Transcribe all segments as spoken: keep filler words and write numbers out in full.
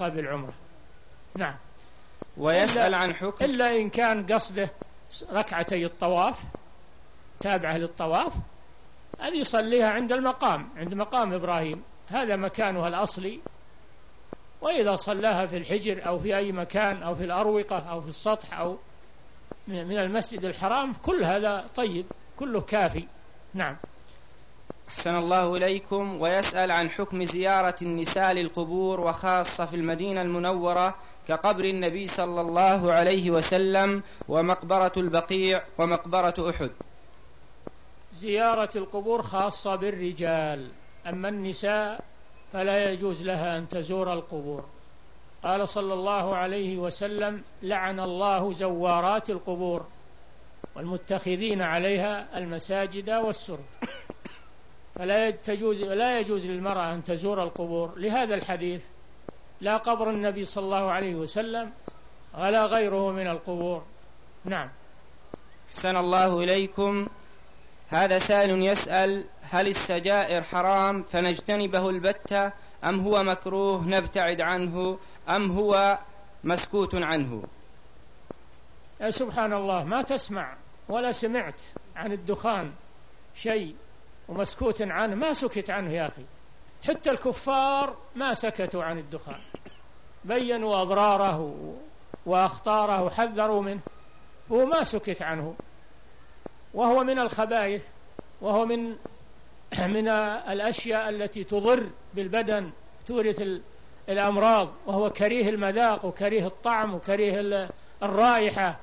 يبقى بالعمرة. نعم. ويسأل عن حكم إلا إن كان قصده ركعتي الطواف تابعة للطواف، هذه يصليها عند المقام، عند مقام إبراهيم، هذا مكانها الأصلي. وإذا صلاها في الحجر أو في أي مكان أو في الأروقة أو في السطح أو من المسجد الحرام، كل هذا طيب، كله كافي. نعم. أحسن الله إليكم. ويسأل عن حكم زيارة النساء للقبور، وخاصة في المدينة المنورة كقبر النبي صلى الله عليه وسلم ومقبرة البقيع ومقبرة أحد. زيارة القبور خاصة بالرجال، أما النساء فلا يجوز لها أن تزور القبور. قال صلى الله عليه وسلم: لعن الله زوارات القبور والمتخذين عليها المساجد والسرج. فلا تجوز لا يجوز للمرأة أن تزور القبور لهذا الحديث، لا قبر النبي صلى الله عليه وسلم ولا غيره من القبور. نعم. أحسن الله إليكم. هذا سائل يسأل: هل السجائر حرام فنجتنبه البتة، أم هو مكروه نبتعد عنه، أم هو مسكوت عنه؟ يا سبحان الله، ما تسمع ولا سمعت عن الدخان شيء ومسكوت عنه؟ ما سكت عنه يا أخي، حتى الكفار ما سكتوا عن الدخان، بينوا أضراره وأخطاره وحذروا منه، هو ما سكت عنه، وهو من الخبائث، وهو من من الأشياء التي تضر بالبدن، تورث الأمراض، وهو كريه المذاق وكريه الطعم وكريه الرائحة،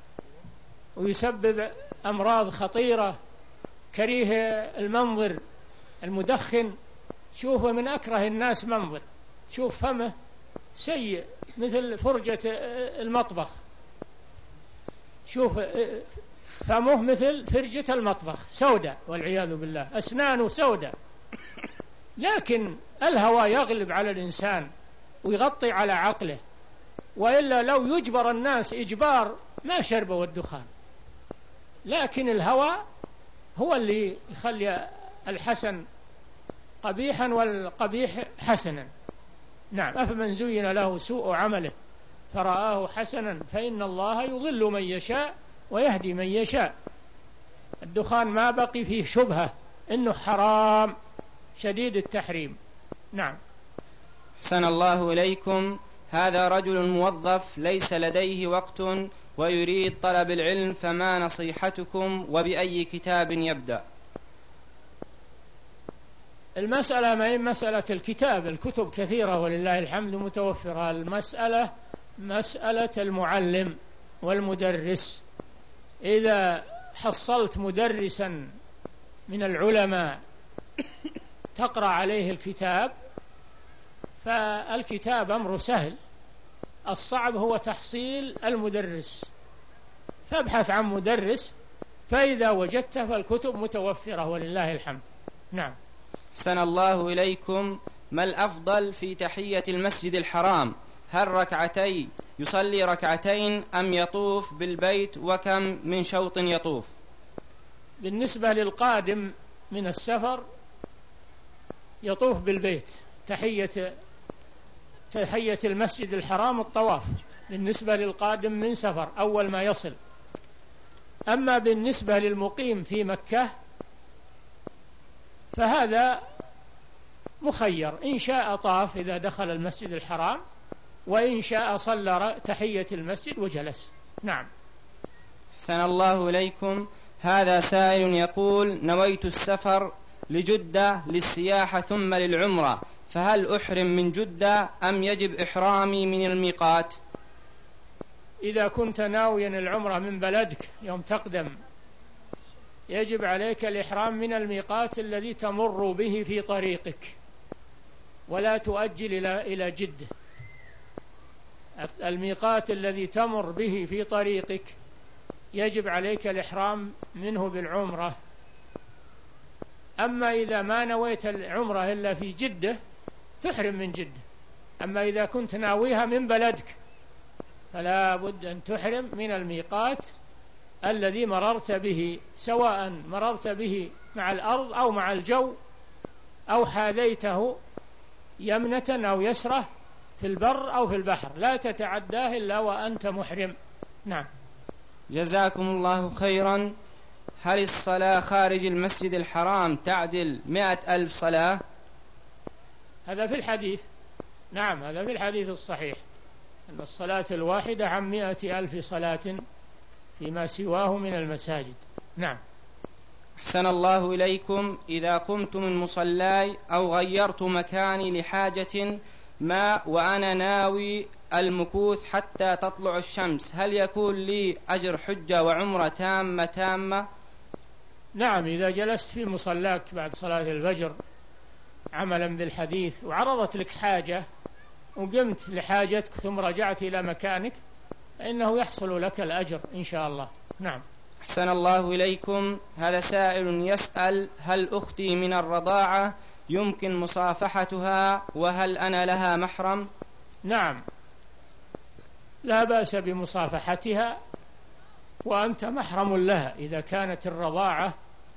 ويسبب أمراض خطيرة، كريه المنظر، المدخن. شوف، من أكره الناس منظر، شوف فمه سيء مثل فرجة المطبخ، شوف فمه مثل فرجة المطبخ سوداء والعياذ بالله، أسنانه سوداء. لكن الهوى يغلب على الإنسان ويغطي على عقله، وإلا لو يجبر الناس إجبار ما شربوا الدخان، لكن الهوى هو اللي يخلي الحسن قبيحا والقبيح حسنا. نعم. أفمن زين له سوء عمله فرآه حسنا فإن الله يضل من يشاء ويهدي من يشاء. الدخان ما بقي فيه شبهة إنه حرام شديد التحريم. نعم. أحسن الله إليكم. هذا رجل موظف ليس لديه وقت ويريد طلب العلم، فما نصيحتكم وبأي كتاب يبدأ؟ المسألة ما هي مسألة الكتاب، الكتب كثيرة ولله الحمد متوفرة. المسألة مسألة المعلم والمدرس. إذا حصلت مدرسا من العلماء تقرأ عليه الكتاب فالكتاب أمر سهل، الصعب هو تحصيل المدرس، فابحث عن مدرس، فإذا وجدته فالكتب متوفرة ولله الحمد. نعم. أحسن الله إليكم. ما الأفضل في تحية المسجد الحرام؟ هل ركعتي يصلي ركعتين أم يطوف بالبيت، وكم من شوط يطوف؟ بالنسبة للقادم من السفر يطوف بالبيت، تحية تحية المسجد الحرام الطواف بالنسبة للقادم من سفر أول ما يصل. أما بالنسبة للمقيم في مكة فهذا مخير، إن شاء طاف إذا دخل المسجد الحرام، وإن شاء صلى تحية المسجد وجلس. نعم. أحسن الله إليكم. هذا سائل يقول: نويت السفر لجدة للسياحة ثم للعمرة، فهل أحرم من جدة أم يجب إحرامي من الميقات؟ إذا كنت ناويا العمرة من بلدك يوم تقدم يجب عليك الإحرام من الميقات الذي تمر به في طريقك، ولا تؤجل إلى جدة. الميقات الذي تمر به في طريقك يجب عليك الإحرام منه بالعمرة. أما إذا ما نويت العمرة إلا في جدة تحرم من جدة. أما إذا كنت ناويها من بلدك فلا بد أن تحرم من الميقات الذي مررت به، سواء مررت به مع الأرض أو مع الجو أو حاذيته يمنة أو يسرة، في البر أو في البحر، لا تتعداه إلا وأنت محرم. نعم. جزاكم الله خيرا. هل الصلاة خارج المسجد الحرام تعدل مئة ألف صلاة؟ هذا في الحديث. نعم، هذا في الحديث الصحيح أن الصلاة الواحدة عن مئة ألف صلاة فيما سواه من المساجد. نعم. أحسن الله إليكم. إذا قمت من مصلاي أو غيرت مكاني لحاجة ما وأنا ناوي المكوث حتى تطلع الشمس، هل يكون لي أجر حجة وعمرة تامة تامة؟ نعم، إذا جلست في مصلاك بعد صلاة الفجر عملا بالحديث وعرضت لك حاجة وقمت لحاجتك ثم رجعت إلى مكانك فإنه يحصل لك الأجر إن شاء الله. نعم. أحسن الله إليكم. هذا سائل يسأل: هل أختي من الرضاعة يمكن مصافحتها وهل أنا لها محرم؟ نعم، لا بأس بمصافحتها وأنت محرم لها إذا كانت الرضاعة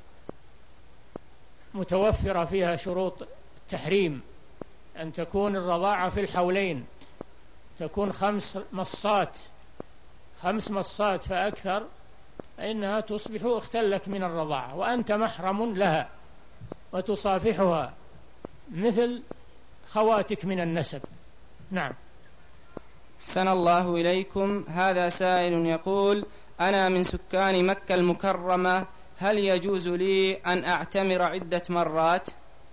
متوفرة فيها شروط التحريم، أن تكون الرضاعة في الحولين، تكون خمس مصات خمس مصات فأكثر، فإنها تصبح أختا لك من الرضاعة وأنت محرم لها وتصافحها مثل خواتك من النسب. نعم. أحسن الله إليكم. هذا سائل يقول: أنا من سكان مكة المكرمة، هل يجوز لي أن أعتمر عدة مرات؟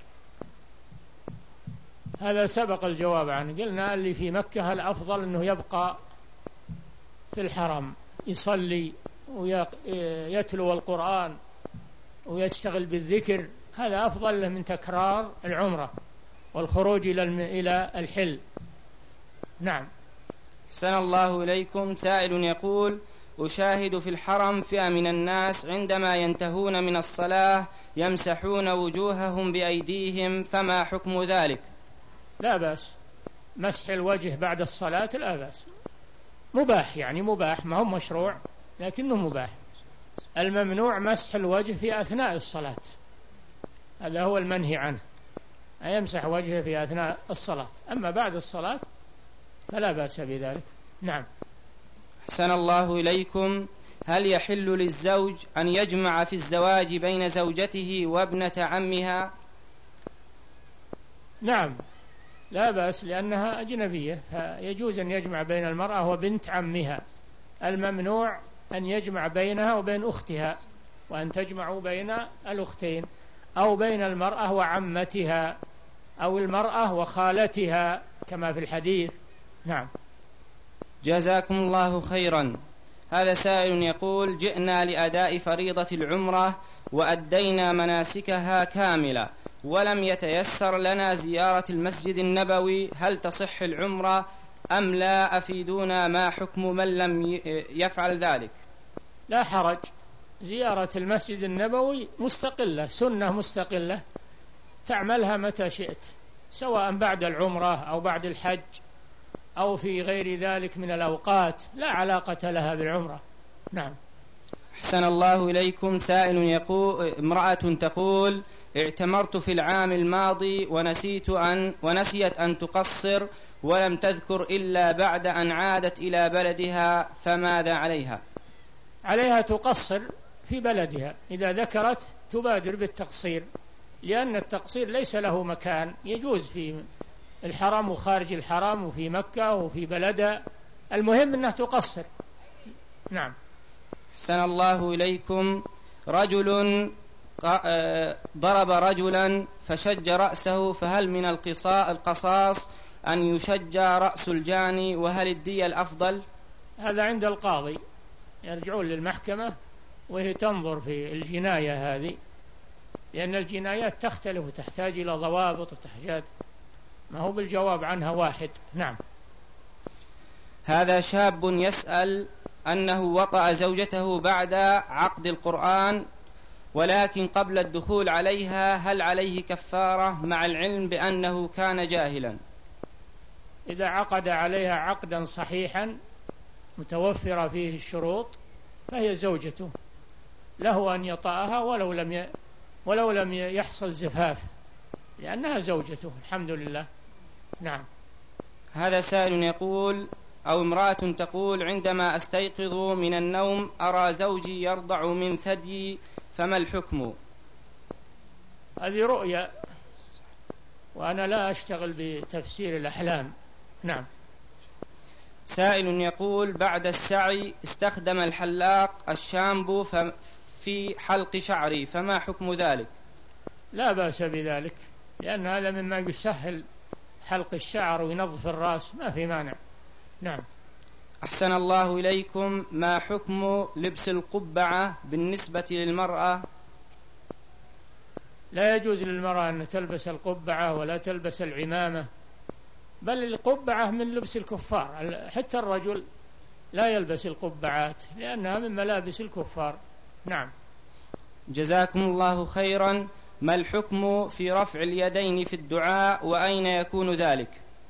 هذا سبق الجواب عنه، قلنا اللي في مكة الأفضل أنه يبقى في الحرم يصلي ويتلو القرآن ويشتغل بالذكر، هذا أفضل له من تكرار العمرة والخروج إلى الحل. نعم. أحسن الله إليكم. سائل يقول: أشاهد في الحرم فئة من الناس عندما ينتهون من الصلاة يمسحون وجوههم بأيديهم، فما حكم ذلك؟ لا بأس، مسح الوجه بعد الصلاة لا بأس، مباح، يعني مباح، ما هو مشروع لكنه مباح. الممنوع مسح الوجه في أثناء الصلاة، هذا هو المنهي عنه، أن يمسح وجهه في أثناء الصلاة، أما بعد الصلاة فلا بأس بذلك. نعم. أحسن الله إليكم. هل يحل للزوج أن يجمع في الزواج بين زوجته وابنة عمها؟ نعم، لا بأس لأنها أجنبية، فيجوز أن يجمع بين المرأة وبنت عمها. الممنوع أن يجمع بينها وبين أختها، وأن تجمعوا بين الأختين، أو بين المرأة وعمتها، أو المرأة وخالتها كما في الحديث. نعم. جزاكم الله خيرا. هذا سائل يقول: جئنا لأداء فريضة العمرة وأدينا مناسكها كاملة ولم يتيسر لنا زيارة المسجد النبوي، هل تصح العمرة أم لا؟ أفيدونا ما حكم من لم يفعل ذلك. لا حرج، زيارة المسجد النبوي مستقلة، سنة مستقلة تعملها متى شئت، سواء بعد العمرة أو بعد الحج أو في غير ذلك من الأوقات، لا علاقة لها بالعمرة. نعم. أحسن الله إليكم. سائل يقول: امرأة تقول: اعتمرت في العام الماضي ونسيت أن ونسيت أن تقصر ولم تذكر إلا بعد أن عادت إلى بلدها، فماذا عليها؟ عليها تقصر في بلدها، إذا ذكرت تبادر بالتقصير، لأن التقصير ليس له مكان، يجوز في الحرم وخارج الحرم وفي مكة وفي بلدها، المهم أنها تقصر. نعم. أحسن الله إليكم. رجل ضرب رجلا فشج رأسه، فهل من القصاص أن يشج رأس الجاني، وهل الدية الأفضل؟ هذا عند القاضي، يرجعون للمحكمة وهي تنظر في الجناية هذه، لأن الجنايات تختلف وتحتاج إلى ضوابط وتحتاج، ما هو بالجواب عنها واحد. نعم. هذا شاب يسأل أنه وطأ زوجته بعد عقد القرآن ولكن قبل الدخول عليها، هل عليه كفارة مع العلم بأنه كان جاهلا؟ إذا عقد عليها عقدا صحيحا متوفرة فيه الشروط فهي زوجته، له أن يطأها ولو لم ي... ولو لم يحصل زفاف، لأنها زوجته الحمد لله. نعم. هذا سائل يقول أو امرأة تقول: عندما أستيقظ من النوم أرى زوجي يرضع من ثدي، فما الحكم؟ هذه رؤيا، وأنا لا أشتغل بتفسير الأحلام. نعم. سائل يقول: بعد السعي استخدم الحلاق الشامبو في حلق شعري، فما حكم ذلك؟ لا بأس بذلك، لأن هذا مما يسهل حلق الشعر وينظف الرأس، ما في مانع. نعم. أحسن الله إليكم، ما حكم لبس القبعة بالنسبة للمرأة؟ لا يجوز للمرأة أن تلبس القبعة ولا تلبس العمامة، بل القبعة من لبس الكفار، حتى الرجل لا يلبس القبعات لأنها من ملابس الكفار. نعم. جزاكم الله خيرا. ما الحكم في رفع اليدين في الدعاء، وأين يكون ذلك؟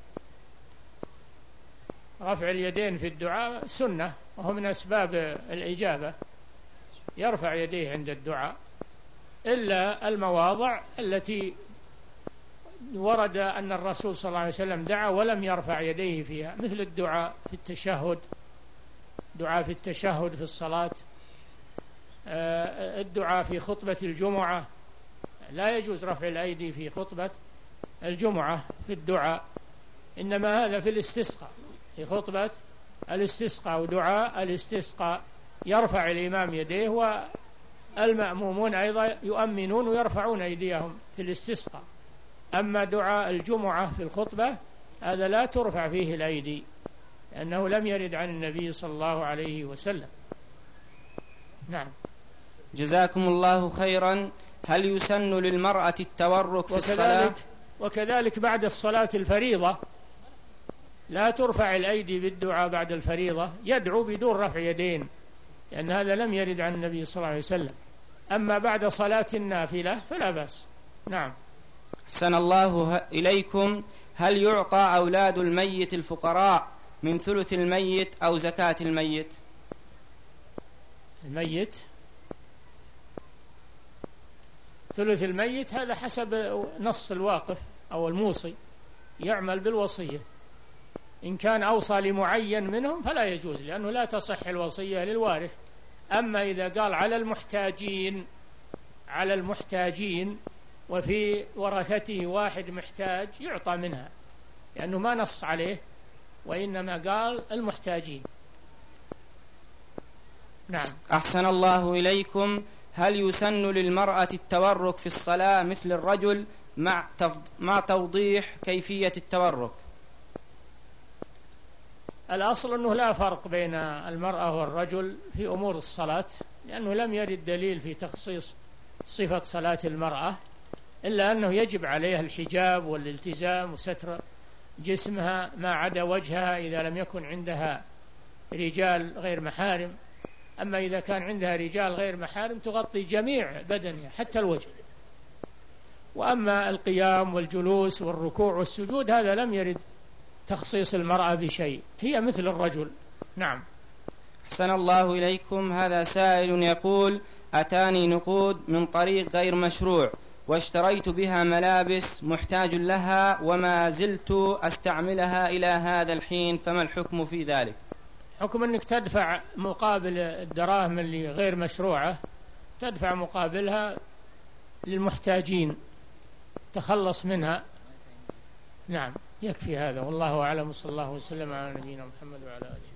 رفع اليدين في الدعاء سنة، وهو من أسباب الإجابة، يرفع يديه عند الدعاء، إلا المواضع التي ورد أن الرسول صلى الله عليه وسلم دعا ولم يرفع يديه فيها، مثل الدعاء في التشهد، دعاء في التشهد في الصلاة، الدعاء في خطبة الجمعة، لا يجوز رفع الأيدي في خطبة الجمعة في الدعاء، إنما هذا في الاستسقاء، في خطبة الاستسقاء ودعاء الاستسقاء يرفع الإمام يديه، والمأمومون أيضا يؤمنون ويرفعون أيديهم في الاستسقاء. أما دعاء الجمعة في الخطبة هذا لا ترفع فيه الأيدي، لأنه لم يرد عن النبي صلى الله عليه وسلم. نعم. جزاكم الله خيرا. هل يسن للمرأة التورك في الصلاة؟ وكذلك بعد الصلاة الفريضة لا ترفع الأيدي بالدعاء بعد الفريضة، يدعو بدون رفع يدين، لأن هذا لم يرد عن النبي صلى الله عليه وسلم. أما بعد صلاة النافلة فلا بأس. نعم. أحسن الله إليكم، هل يعطى أولاد الميت الفقراء من ثلث الميت أو زكاة الميت؟ الميت ثلث الميت هذا حسب نص الواقف أو الموصي، يعمل بالوصية. إن كان أوصى لمعين منهم فلا يجوز، لأنه لا تصح الوصية للوارث. أما إذا قال على المحتاجين على المحتاجين وفي ورثته واحد محتاج يعطى منها، لأنه ما نص عليه، وإنما قال المحتاجين. نعم. أحسن الله إليكم، هل يسن للمرأة التورك في الصلاة مثل الرجل مع مع توضيح كيفية التورك؟ الأصل أنه لا فرق بين المرأة والرجل في أمور الصلاة، لأنه لم يرد دليل في تخصيص صفة صلاة المرأة، إلا أنه يجب عليها الحجاب والالتزام وستر جسمها ما عدا وجهها إذا لم يكن عندها رجال غير محارم. أما إذا كان عندها رجال غير محارم تغطي جميع بدنها حتى الوجه. وأما القيام والجلوس والركوع والسجود هذا لم يرد تخصيص المرأة بشيء، هي مثل الرجل. نعم. أحسن الله إليكم، هذا سائل يقول: أتاني نقود من طريق غير مشروع واشتريت بها ملابس محتاج لها وما زلت أستعملها إلى هذا الحين، فما الحكم في ذلك؟ حكم أنك تدفع مقابل الدراهم اللي غير مشروعة، تدفع مقابلها للمحتاجين تخلص منها. نعم، يكفي هذا، والله أعلم، صلى الله وسلم على نبينا محمد وعلى آله.